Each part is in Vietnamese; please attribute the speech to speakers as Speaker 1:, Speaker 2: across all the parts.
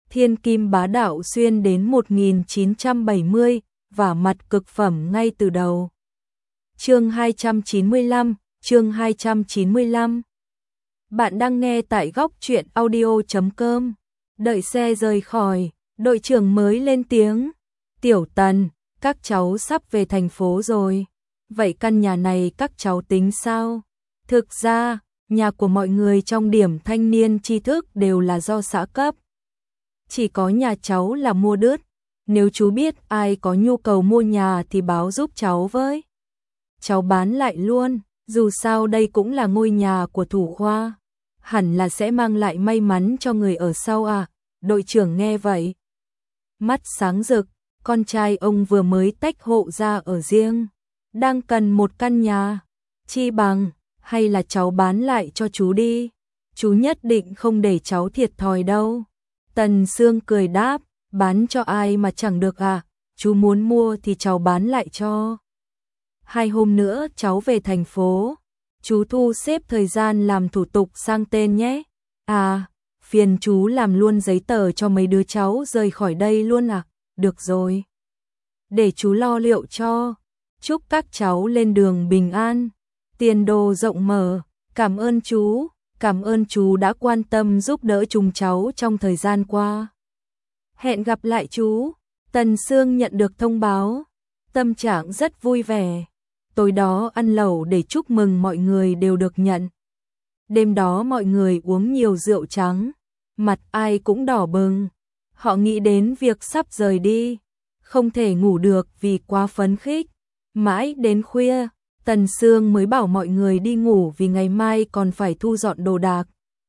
Speaker 1: thiên kim bá đạo xuyên đến 1970, và mặt cực phẩm ngay từ đầu. Chương 295. Bạn đang nghe tại góc truyện audio.com. Đợi xe rời khỏi, đội trưởng mới lên tiếng. Tiểu Tần, các cháu sắp về thành phố rồi. Vậy căn nhà này các cháu tính sao? Thực ra, nhà của mọi người trong điểm thanh niên tri thức đều là do xã cấp. Chỉ có nhà cháu là mua đứt. Nếu chú biết ai có nhu cầu mua nhà thì báo giúp cháu với. Cháu bán lại luôn, dù sao đây cũng là ngôi nhà của thủ khoa. Hẳn là sẽ mang lại may mắn cho người ở sau à. Đội trưởng nghe vậy, mắt sáng rực, con trai ông vừa mới tách hộ ra ở riêng, đang cần một căn nhà. Chi bằng, hay là cháu bán lại cho chú đi. Chú nhất định không để cháu thiệt thòi đâu. Tần Sương cười đáp, bán cho ai mà chẳng được à, chú muốn mua thì cháu bán lại cho. 2 hôm nữa cháu về thành phố, chú thu xếp thời gian làm thủ tục sang tên nhé. À, phiền chú làm luôn giấy tờ cho mấy đứa cháu rời khỏi đây luôn à, được rồi. Để chú lo liệu cho, chúc các cháu lên đường bình an, tiền đồ rộng mở, cảm ơn chú đã quan tâm giúp đỡ chúng cháu trong thời gian qua. Hẹn gặp lại chú. Tần Sương nhận được thông báo, tâm trạng rất vui vẻ. Tối đó ăn lẩu để chúc mừng mọi người đều được nhận. Đêm đó mọi người uống nhiều rượu trắng, mặt ai cũng đỏ bừng. Họ nghĩ đến việc sắp rời đi, không thể ngủ được vì quá phấn khích. Mãi đến khuya, Tần Sương mới bảo mọi người đi ngủ vì ngày mai còn phải thu dọn đồ đạc.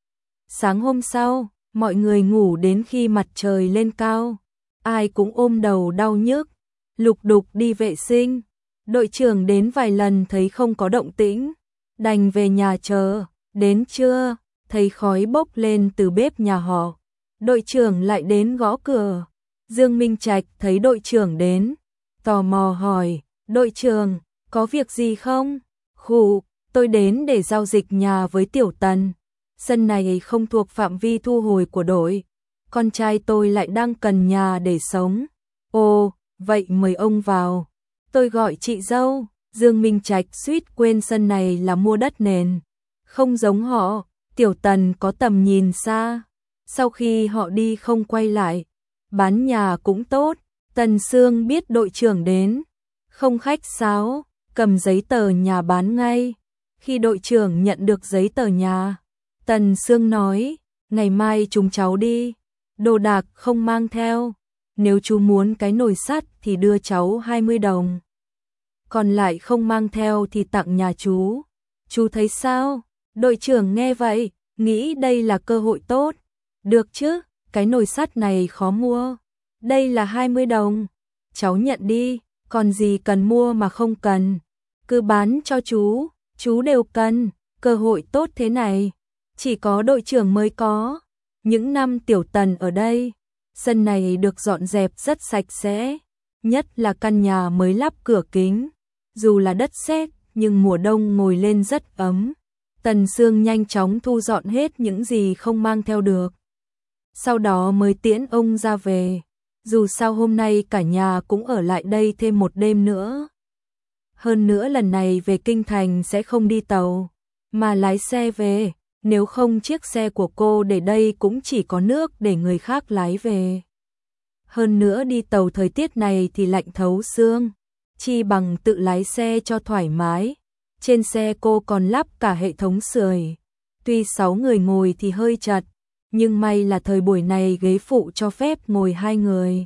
Speaker 1: Sáng hôm sau, mọi người ngủ đến khi mặt trời lên cao. Ai cũng ôm đầu đau nhức, lục đục đi vệ sinh. Đội trưởng đến vài lần thấy không có động tĩnh, đành về nhà chờ. Đến trưa, thấy khói bốc lên từ bếp nhà họ. Đội trưởng lại đến gõ cửa. Dương Minh Trạch thấy đội trưởng đến, tò mò hỏi, đội trưởng, có việc gì không? Khụ, tôi đến để giao dịch nhà với Tiểu Tần. Sân này không thuộc phạm vi thu hồi của đội. Con trai tôi lại đang cần nhà để sống. Ồ, vậy mời ông vào. Tôi gọi chị dâu. Dương Minh Trạch suýt quên sân này là mua đất nền. Không giống họ, Tiểu Tần có tầm nhìn xa. Sau khi họ đi không quay lại, bán nhà cũng tốt. Tần Sương biết đội trưởng đến, không khách sáo, cầm giấy tờ nhà bán ngay. Khi đội trưởng nhận được giấy tờ nhà, Tần Sương nói, ngày mai chúng cháu đi, đồ đạc không mang theo. Nếu chú muốn cái nồi sắt thì đưa cháu 20 đồng. Còn lại không mang theo thì tặng nhà chú. Chú thấy sao? Đội trưởng nghe vậy, nghĩ đây là cơ hội tốt. Được chứ, cái nồi sắt này khó mua. Đây là 20 đồng. Cháu nhận đi, còn gì cần mua mà không cần. Cứ bán cho chú đều cần. Cơ hội tốt thế này, chỉ có đội trưởng mới có. Những năm Tiểu Tần ở đây, sân này được dọn dẹp rất sạch sẽ. Nhất là căn nhà mới lắp cửa kính. Dù là đất sét, nhưng mùa đông ngồi lên rất ấm. Tần Sương nhanh chóng thu dọn hết những gì không mang theo được. Sau đó mới tiễn ông ra về. Dù sao hôm nay cả nhà cũng ở lại đây thêm một đêm nữa. Hơn nữa lần này về Kinh Thành sẽ không đi tàu, mà lái xe về. Nếu không chiếc xe của cô để đây cũng chỉ có nước để người khác lái về. Hơn nữa đi tàu thời tiết này thì lạnh thấu xương. Chi bằng tự lái xe cho thoải mái. Trên xe cô còn lắp cả hệ thống sưởi. Tuy 6 người ngồi thì hơi chật, nhưng may là thời buổi này ghế phụ cho phép ngồi 2 người.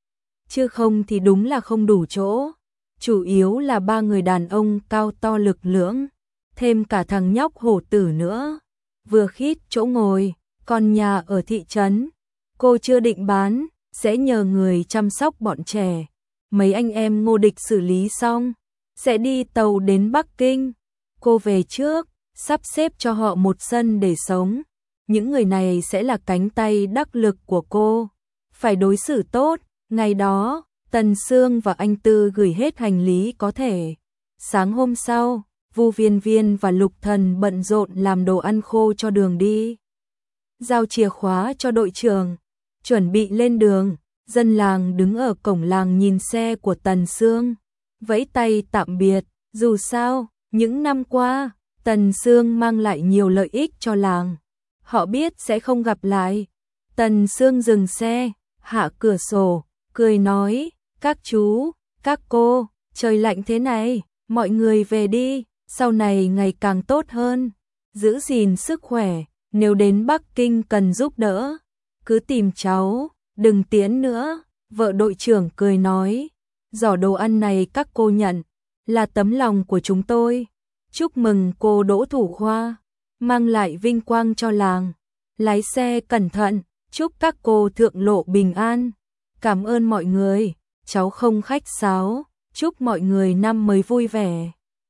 Speaker 1: Chứ không thì đúng là không đủ chỗ. Chủ yếu là 3 người đàn ông cao to lực lưỡng, thêm cả thằng nhóc hổ tử nữa. Vừa khít chỗ ngồi, còn nhà ở thị trấn, cô chưa định bán, sẽ nhờ người chăm sóc bọn trẻ. Mấy anh em Ngô Địch xử lý xong, sẽ đi tàu đến Bắc Kinh. Cô về trước, sắp xếp cho họ một sân để sống. Những người này sẽ là cánh tay đắc lực của cô. Phải đối xử tốt. Ngày đó, Tần Sương và anh Tư gửi hết hành lý có thể. Sáng hôm sau, Vu Viên Viên và Lục Thần bận rộn làm đồ ăn khô cho đường đi. Giao chìa khóa cho đội trưởng. chuẩn bị lên đường. Dân làng đứng ở cổng làng nhìn xe của Tần Sương, vẫy tay tạm biệt. Dù sao, những năm qua, Tần Sương mang lại nhiều lợi ích cho làng. Họ biết sẽ không gặp lại. Tần Sương dừng xe, hạ cửa sổ, cười nói, các chú, các cô, trời lạnh thế này, mọi người về đi, sau này ngày càng tốt hơn. Giữ gìn sức khỏe, nếu đến Bắc Kinh cần giúp đỡ, cứ tìm cháu, đừng tiễn nữa. Vợ đội trưởng cười nói, giỏ đồ ăn này các cô nhận, là tấm lòng của chúng tôi. Chúc mừng cô đỗ thủ khoa, mang lại vinh quang cho làng. Lái xe cẩn thận, chúc các cô thượng lộ bình an. Cảm ơn mọi người, cháu không khách sáo, chúc mọi người năm mới vui vẻ.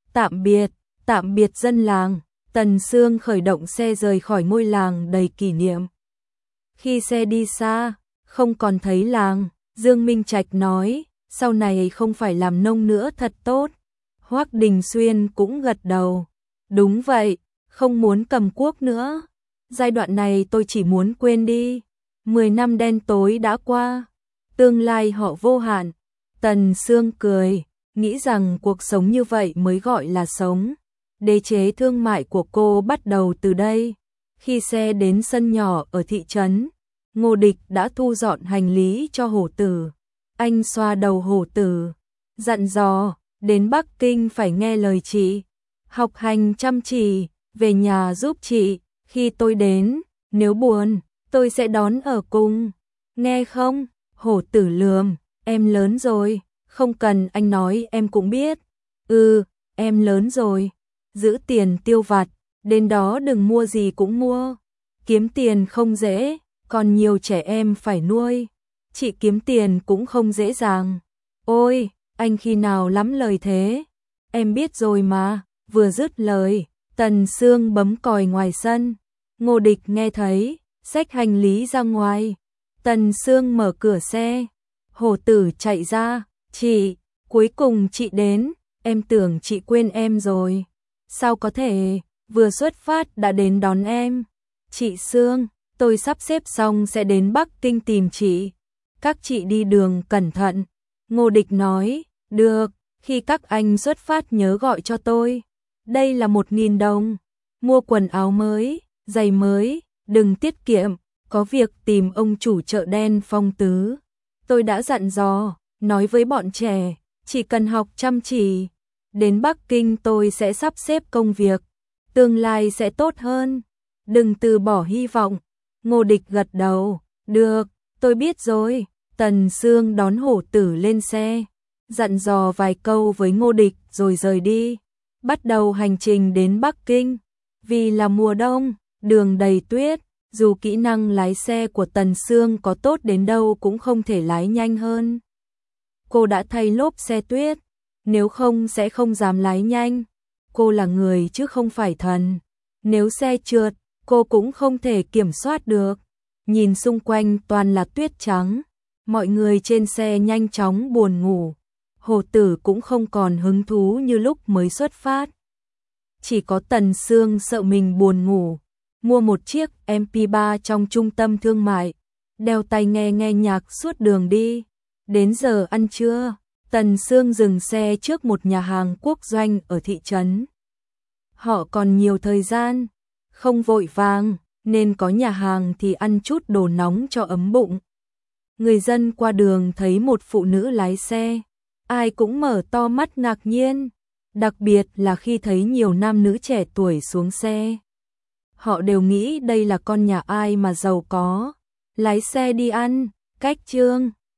Speaker 1: Tạm biệt dân làng. Tần Sương khởi động xe rời khỏi ngôi làng đầy kỷ niệm. Khi xe đi xa, không còn thấy làng, Dương Minh Trạch nói, sau này không phải làm nông nữa thật tốt. Hoắc Đình Xuyên cũng gật đầu. Đúng vậy, không muốn cầm cuốc nữa. Giai đoạn này tôi chỉ muốn quên đi. 10 năm đen tối đã qua, tương lai họ vô hạn. Tần Sương cười, nghĩ rằng cuộc sống như vậy mới gọi là sống. Đế chế thương mại của cô bắt đầu từ đây. Khi xe đến sân nhỏ ở thị trấn, Ngô Địch đã thu dọn hành lý cho Hổ Tử. Anh xoa đầu Hổ Tử, dặn dò, đến Bắc Kinh phải nghe lời chị, học hành chăm chỉ, về nhà giúp chị, khi tôi đến, nếu buồn, tôi sẽ đón ở cùng. Nghe không? Hổ Tử lườm, em lớn rồi, không cần anh nói em cũng biết. Em lớn rồi. Giữ tiền tiêu vặt, đến đó đừng mua gì cũng mua. Kiếm tiền không dễ, còn nhiều trẻ em phải nuôi. Chị kiếm tiền cũng không dễ dàng. Ôi, anh khi nào lắm lời thế? Em biết rồi mà. Vừa dứt lời, Tần Sương bấm còi ngoài sân. Ngô Địch nghe thấy, xách hành lý ra ngoài. Tần Sương mở cửa xe. Hổ Tử chạy ra, chị, cuối cùng chị đến, em tưởng chị quên em rồi. Sao có thể, vừa xuất phát đã đến đón em. Chị Sương, tôi sắp xếp xong sẽ đến Bắc Kinh tìm chị. Các chị đi đường cẩn thận. Ngô Địch nói, được, khi các anh xuất phát nhớ gọi cho tôi. Đây là 1.000 đồng. Mua quần áo mới, giày mới, đừng tiết kiệm, có việc tìm ông chủ chợ đen Phong Tứ. Tôi đã dặn dò, nói với bọn trẻ, chỉ cần học chăm chỉ. Đến Bắc Kinh tôi sẽ sắp xếp công việc, tương lai sẽ tốt hơn. Đừng từ bỏ hy vọng. Ngô Địch gật đầu, được, tôi biết rồi. Tần Sương đón Hổ Tử lên xe, dặn dò vài câu với Ngô Địch rồi rời đi. Bắt đầu hành trình đến Bắc Kinh. Vì là mùa đông, đường đầy tuyết, dù kỹ năng lái xe của Tần Sương có tốt đến đâu cũng không thể lái nhanh hơn. Cô đã thay lốp xe tuyết, nếu không sẽ không dám lái nhanh. Cô là người chứ không phải thần. Nếu xe trượt, cô cũng không thể kiểm soát được. Nhìn xung quanh toàn là tuyết trắng. Mọi người trên xe nhanh chóng buồn ngủ. Hổ Tử cũng không còn hứng thú như lúc mới xuất phát. Chỉ có Tần Sương sợ mình buồn ngủ. Mua một chiếc MP3 trong trung tâm thương mại. Đeo tai nghe nhạc suốt đường đi. Đến giờ ăn trưa, Tần Sương dừng xe trước một nhà hàng quốc doanh ở thị trấn. Họ còn nhiều thời gian, không vội vàng, nên có nhà hàng thì ăn chút đồ nóng cho ấm bụng. Người dân qua đường thấy một phụ nữ lái xe, ai cũng mở to mắt ngạc nhiên, đặc biệt là khi thấy nhiều nam nữ trẻ tuổi xuống xe. Họ đều nghĩ đây là con nhà ai mà giàu có, lái xe đi ăn, cách Trương.